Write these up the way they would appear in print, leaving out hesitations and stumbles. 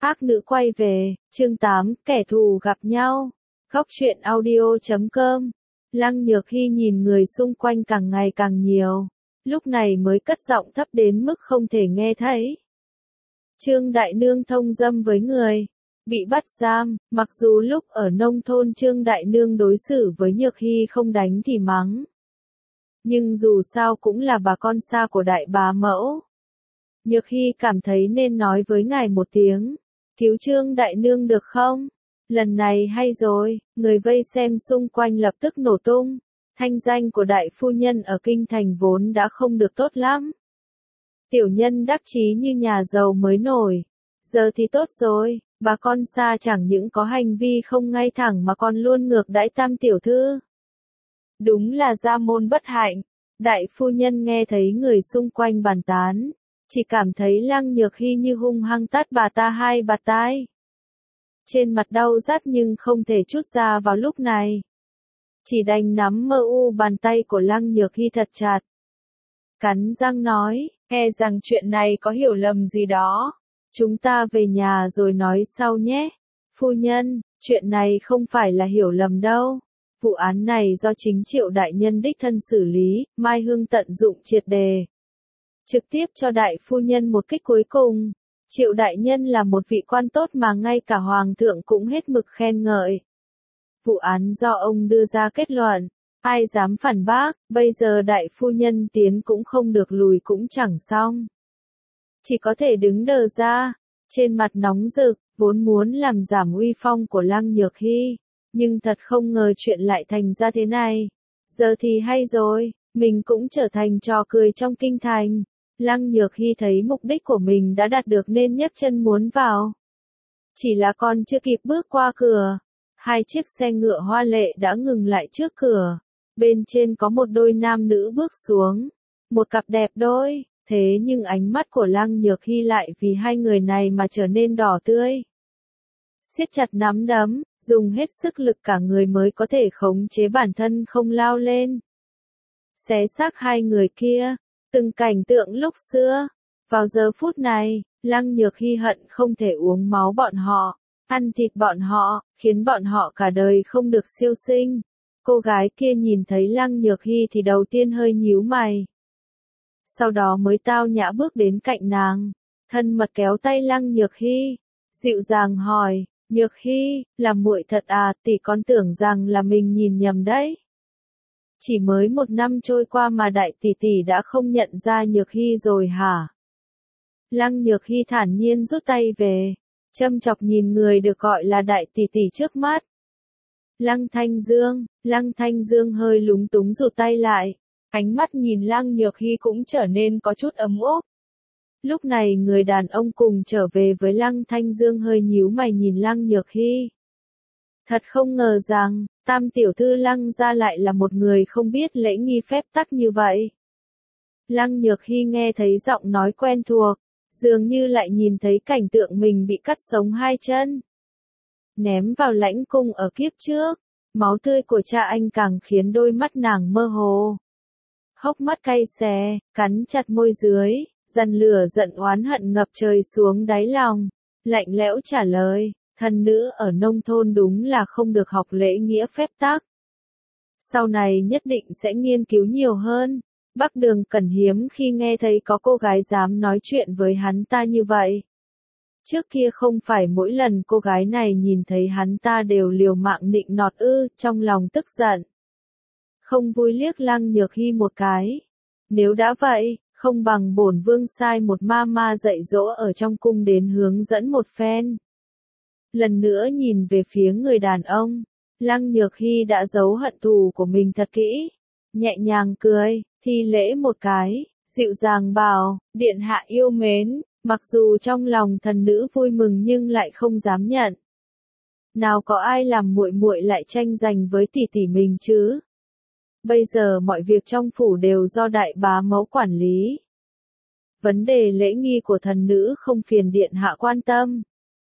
Ác nữ quay về, chương 8, kẻ thù gặp nhau. Góc truyện audio.com. Lăng Nhược Hy nhìn người xung quanh càng ngày càng nhiều, lúc này mới cất giọng thấp đến mức không thể nghe thấy. Trương Đại Nương thông dâm với người, bị bắt giam, mặc dù lúc ở nông thôn Trương Đại Nương đối xử với Nhược Hy không đánh thì mắng. Nhưng dù sao cũng là bà con xa của đại bá mẫu. Nhược Hy cảm thấy nên nói với ngài một tiếng, cứu Trương Đại Nương được không? Lần này hay rồi, người vây xem xung quanh lập tức nổ tung. Thanh danh của đại phu nhân ở kinh thành vốn đã không được tốt lắm. Tiểu nhân đắc chí như nhà giàu mới nổi. Giờ thì tốt rồi, bà con xa chẳng những có hành vi không ngay thẳng mà còn luôn ngược đãi Tam tiểu thư. Đúng là gia môn bất hạnh. Đại phu nhân nghe thấy người xung quanh bàn tán, chỉ cảm thấy Lăng Nhược Hy như hung hăng tát bà ta hai bạt tai. Trên mặt đau rát nhưng không thể trút ra vào lúc này. Chỉ đành nắm mơ u bàn tay của Lăng Nhược Hy thật chặt. Cắn răng nói, e rằng chuyện này có hiểu lầm gì đó. Chúng ta về nhà rồi nói sau nhé. Phu nhân, chuyện này không phải là hiểu lầm đâu. Vụ án này do chính Triệu đại nhân đích thân xử lý, Mai Hương tận dụng triệt đề. Trực tiếp cho đại phu nhân một kích cuối cùng. Triệu đại nhân là một vị quan tốt mà ngay cả hoàng thượng cũng hết mực khen ngợi. Vụ án do ông đưa ra kết luận, ai dám phản bác, bây giờ đại phu nhân tiến cũng không được lùi cũng chẳng xong. Chỉ có thể đứng đờ ra, trên mặt nóng rực, vốn muốn làm giảm uy phong của Lăng Nhược Hy, nhưng thật không ngờ chuyện lại thành ra thế này. Giờ thì hay rồi, mình cũng trở thành trò cười trong kinh thành. Lăng Nhược Hy thấy mục đích của mình đã đạt được nên nhấc chân muốn vào. Chỉ là còn chưa kịp bước qua cửa, hai chiếc xe ngựa hoa lệ đã ngừng lại trước cửa. Bên trên có một đôi nam nữ bước xuống, một cặp đẹp đôi, thế nhưng ánh mắt của Lăng Nhược Hy lại vì hai người này mà trở nên đỏ tươi. Siết chặt nắm đấm, dùng hết sức lực cả người mới có thể khống chế bản thân không lao lên. Xé xác hai người kia. Từng cảnh tượng lúc xưa, vào giờ phút này, Lăng Nhược Hy hận không thể uống máu bọn họ, ăn thịt bọn họ, khiến bọn họ cả đời không được siêu sinh. Cô gái kia nhìn thấy Lăng Nhược Hy thì đầu tiên hơi nhíu mày. Sau đó mới tao nhã bước đến cạnh nàng, thân mật kéo tay Lăng Nhược Hy, dịu dàng hỏi, Nhược Hy, là muội thật à, tỷ con tưởng rằng là mình nhìn nhầm đấy. Chỉ mới 1 năm trôi qua mà đại tỷ tỷ đã không nhận ra Nhược Hy rồi hả? Lăng Nhược Hy thản nhiên rút tay về, châm chọc nhìn người được gọi là đại tỷ tỷ trước mắt. Lăng Thanh Dương hơi lúng túng rụt tay lại, ánh mắt nhìn Lăng Nhược Hy cũng trở nên có chút ấm ốp. Lúc này người đàn ông cùng trở về với Lăng Thanh Dương hơi nhíu mày nhìn Lăng Nhược Hy. Thật không ngờ rằng, Tam tiểu thư Lăng gia lại là một người không biết lễ nghi phép tắc như vậy. Lăng Nhược Hy nghe thấy giọng nói quen thuộc, dường như lại nhìn thấy cảnh tượng mình bị cắt sống hai chân. Ném vào lãnh cung ở kiếp trước, máu tươi của cha anh càng khiến đôi mắt nàng mơ hồ. Hốc mắt cay xè, cắn chặt môi dưới, dằn lửa giận oán hận ngập trời xuống đáy lòng, lạnh lẽo trả lời. Thân nữ ở nông thôn đúng là không được học lễ nghĩa phép tắc. Sau này nhất định sẽ nghiên cứu nhiều hơn. Bắc Đường Cẩn hiếm khi nghe thấy có cô gái dám nói chuyện với hắn ta như vậy. Trước kia không phải mỗi lần cô gái này nhìn thấy hắn ta đều liều mạng nịnh nọt ư, trong lòng tức giận. Không vui liếc Lăng Nhược Hy một cái. Nếu đã vậy, không bằng bổn vương sai một ma ma dạy dỗ ở trong cung đến hướng dẫn một phen. Lần nữa nhìn về phía người đàn ông, Lăng Nhược Hy đã giấu hận thù của mình thật kỹ, nhẹ nhàng cười, thi lễ một cái, dịu dàng bảo, điện hạ yêu mến, mặc dù trong lòng thần nữ vui mừng nhưng lại không dám nhận. Nào có ai làm muội muội lại tranh giành với tỷ tỷ mình chứ? Bây giờ mọi việc trong phủ đều do đại bá mẫu quản lý. Vấn đề lễ nghi của thần nữ không phiền điện hạ quan tâm.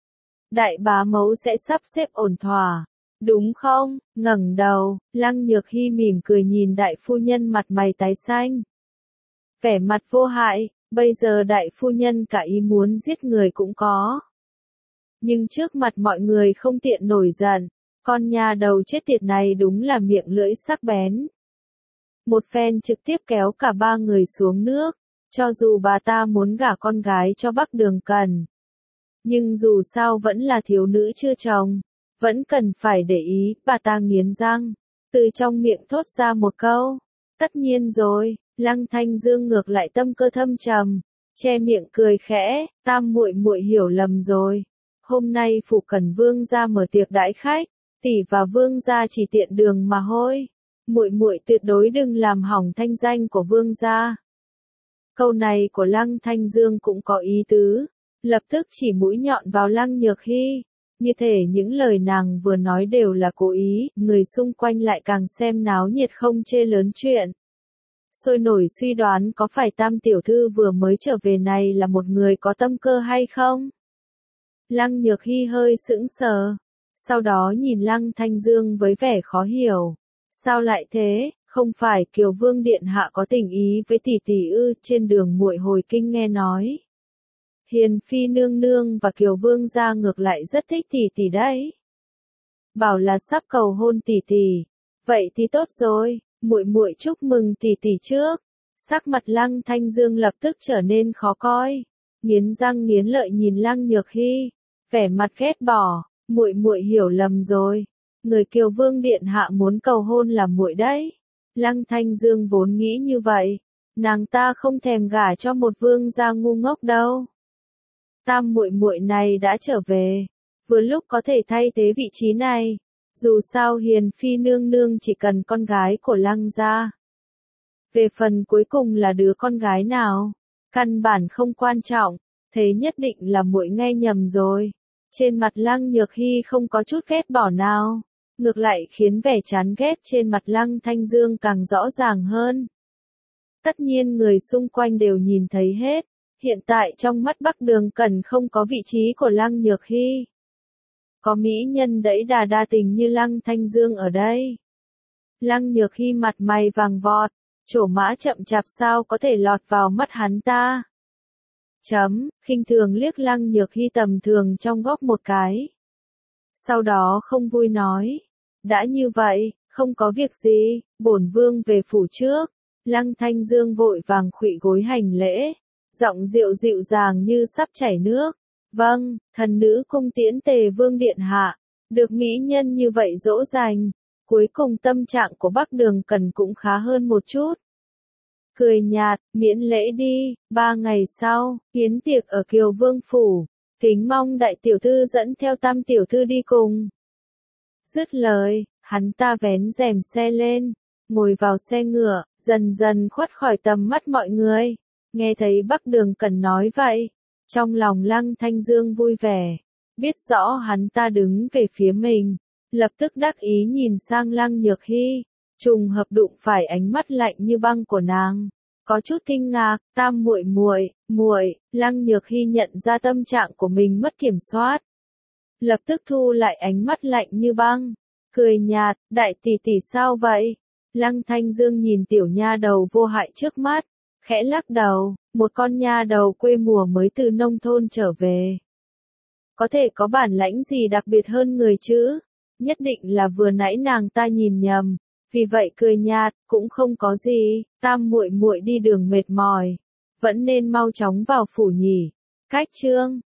Đại bá mẫu sẽ sắp xếp ổn thỏa, đúng không? Ngẩng đầu, Lăng Nhược Hy mỉm cười nhìn đại phu nhân mặt mày tái xanh. Vẻ mặt vô hại, bây giờ đại phu nhân cả ý muốn giết người cũng có. nhưng trước mặt mọi người không tiện nổi giận. Con nhà đầu chết tiệt này đúng là miệng lưỡi sắc bén. Một phen trực tiếp kéo cả ba người xuống nước, cho dù bà ta muốn gả con gái cho Bắc Đường Cần. Nhưng dù sao vẫn là thiếu nữ chưa chồng, vẫn cần phải để ý, bà ta nghiến răng, từ trong miệng thốt ra một câu. Tất nhiên rồi, Lăng Thanh Dương ngược lại tâm cơ thâm trầm, che miệng cười khẽ, Tam muội muội hiểu lầm rồi. Hôm nay Phủ Cẩn Vương gia mở tiệc đãi khách, tỷ và Vương gia chỉ tiện đường mà thôi. Muội muội tuyệt đối đừng làm hỏng thanh danh của Vương gia. Câu này của Lăng Thanh Dương cũng có ý tứ, lập tức chỉ mũi nhọn vào Lăng Nhược Hy. Như thể những lời nàng vừa nói đều là cố ý, người xung quanh lại càng xem náo nhiệt không chê lớn chuyện. Sôi nổi suy đoán có phải Tam tiểu thư vừa mới trở về này là một người có tâm cơ hay không? Lăng Nhược Hy hơi sững sờ, sau đó nhìn Lăng Thanh Dương với vẻ khó hiểu. Sao lại thế, không phải Kiều Vương điện hạ có tình ý với tỷ tỷ ư? Trên đường muội hồi kinh nghe nói. Hiền phi nương nương và Kiều Vương gia ngược lại rất thích tỷ tỷ đấy. Bảo là sắp cầu hôn tỷ tỷ. Vậy thì tốt rồi, muội muội chúc mừng tỷ tỷ trước. Sắc mặt Lăng Thanh Dương lập tức trở nên khó coi, nghiến răng nghiến lợi nhìn Lăng Nhược Hy, vẻ mặt ghét bỏ, muội muội hiểu lầm rồi. Người Kiều Vương điện hạ muốn cầu hôn là muội đấy. Lăng Thanh Dương vốn nghĩ như vậy, nàng ta không thèm gả cho một vương gia ngu ngốc đâu. Tam muội muội này đã trở về, vừa lúc có thể thay thế vị trí này. Dù sao Hiền phi nương nương chỉ cần con gái của Lăng gia. Về phần cuối cùng là đứa con gái nào, căn bản không quan trọng, thế nhất định là muội nghe nhầm rồi. Trên mặt Lăng Nhược Hy không có chút ghét bỏ nào, ngược lại khiến vẻ chán ghét trên mặt Lăng Thanh Dương càng rõ ràng hơn. Tất nhiên người xung quanh đều nhìn thấy hết, hiện tại trong mắt Bắc Đường Cẩn không có vị trí của Lăng Nhược Hy. Có mỹ nhân đẫy đà đa tình như Lăng Thanh Dương ở đây. Lăng Nhược Hy mặt mày vàng vọt, trổ mã chậm chạp sao có thể lọt vào mắt hắn ta. Khinh thường liếc Lăng Nhược Hy tầm thường trong góc một cái. Sau đó không vui nói, đã như vậy, không có việc gì, bổn vương về phủ trước. Lăng Thanh Dương vội vàng khuỵu gối hành lễ, giọng dịu dịu dàng như sắp chảy nước. Vâng, thần nữ cung tiễn Tề Vương điện hạ. Được mỹ nhân như vậy dỗ dành, cuối cùng tâm trạng của Bắc Đường Cẩn cũng khá hơn một chút. Cười nhạt, miễn lễ đi. 3 ngày sau, yến tiệc ở Kiều Vương phủ, kính mong đại tiểu thư dẫn theo Tam tiểu thư đi cùng. Dứt lời, hắn ta vén rèm xe lên, ngồi vào xe ngựa, dần dần khuất khỏi tầm mắt mọi người. Nghe thấy Bắc Đường Cẩn nói vậy, trong lòng Lăng Thanh Dương vui vẻ, biết rõ hắn ta đứng về phía mình, lập tức đắc ý nhìn sang Lăng Nhược Hy, trùng hợp đụng phải ánh mắt lạnh như băng của nàng, có chút kinh ngạc. Tam muội muội. Lăng Nhược Hy nhận ra tâm trạng của mình mất kiểm soát, lập tức thu lại ánh mắt lạnh như băng, cười nhạt, đại tỷ tỷ sao vậy? Lăng Thanh Dương nhìn tiểu nha đầu vô hại trước mắt, khẽ lắc đầu, một con nha đầu quê mùa mới từ nông thôn trở về. Có thể có bản lãnh gì đặc biệt hơn người chứ? Nhất định là vừa nãy nàng ta nhìn nhầm, vì vậy cười nhạt, cũng không có gì, Tam muội muội đi đường mệt mỏi, vẫn nên mau chóng vào phủ nhỉ. Cách chương